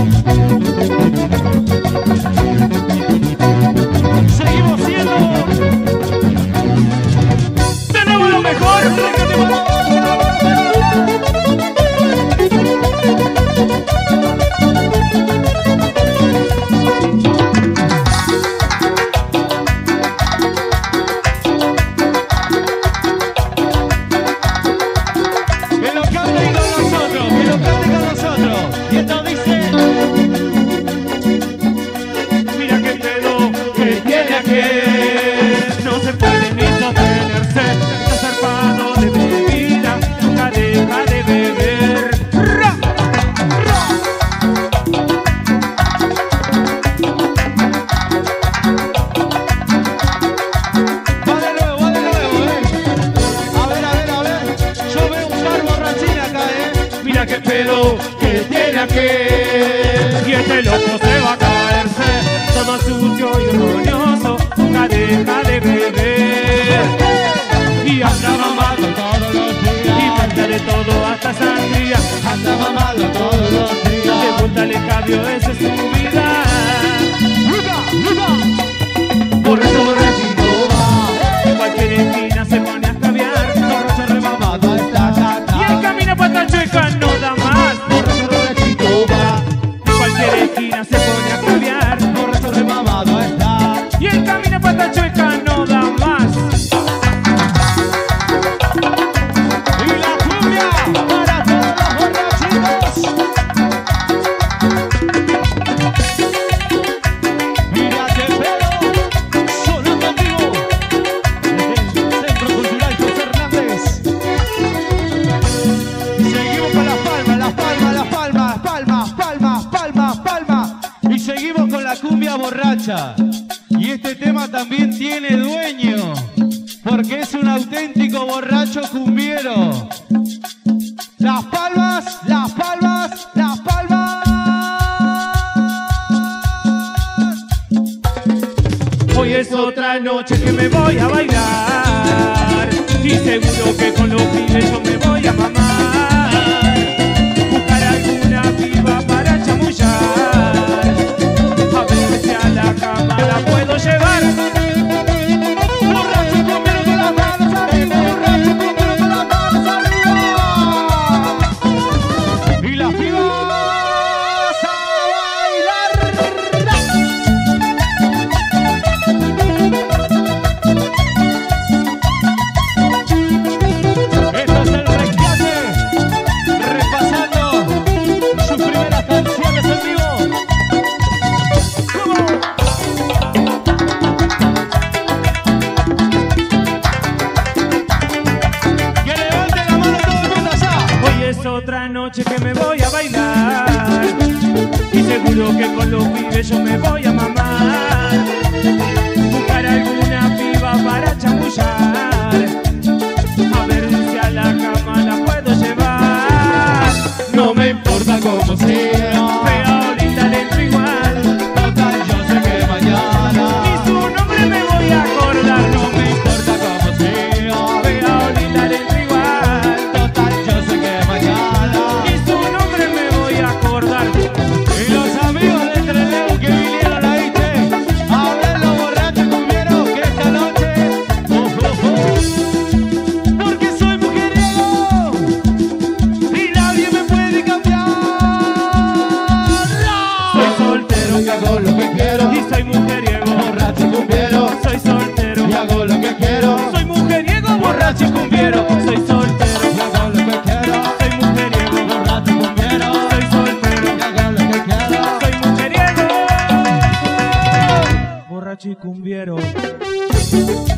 Seguimos siendo. Tenemos lo mejor. No se puede ni sostenerse, está zarpado de bebida, nunca deja de beber. ¡Ra! ¡Ra! Va de nuevo, A ver, yo veo un par borrachín acá, Mira qué pedo que tiene aquel, y este loco se va a caerse, todo sucio y roñoso, nunca deja de beber. Y anda mamado todos los días, y manda de todo hasta sangría. Anda mamado todos los días, de vuelta le cambio, esa es su vida. Borracho, borrachito va, en cualquier esquina se pone a escabiar. Borracho remamado está acá, y el camino para esta chueca no da más. Borracho, borrachito va, en cualquier esquina se pone a escabiar. Borracho remamado está, y el camino para esta chueca no da más. Y la cumbia para todos los borrachitos. Mira qué pedo, sonando en vivo desde el Centro Cultural José Hernández. Seguimos con las palmas, las palmas, las palmas, palmas, palmas, palmas, palmas. Y seguimos con la cumbia borracha. Y este tema también tiene dueño, porque es un auténtico borracho cumbiero. Las palmas, las palmas, las palmas. Hoy es otra noche que me voy a bailar, y seguro que con los pibes yo me voy a mamar. Buscar alguna piba para chamullar, a ver si a la cama la puedo llevar. Borracho cumbiero con las manos arriba, borracho cumbiero con las manos arriba. Y las pibas a bailar. Esto es el Rescate, repasando sus primeras canciones en vivo. Que levante la mano todo el mundo allá. Hoy es otra noche que me voy a bailar, y seguro que con los pibes yo me voy a mamar. Buscar alguna piba para chamullar, a ver si a la cama la puedo llevar. No me importa cómo sea, fea o linda le entro igual. Total, yo sé que mañana ni su nombre me voy a acordar. No me importa cómo sea, fea o linda le entro igual. Total, yo sé que mañana ni su nombre me voy a acordar. Y los amigos de Trelew que vinieron ahí, a ver los borrachos cumbieros que esta noche, porque soy mujeriego y nadie me puede cambiar. Soy soltero y hago lo que quiero, y soy mujeriego, borracho cumbiero. Soy soltero y hago lo que quiero, soy mujeriego, borracho y cumbiero. Soy soltero y hago lo que quiero, soy mujeriego, borracho y cumbiero. Soy soltero y hago lo que quiero, soy mujeriego, borracho y cumbiero.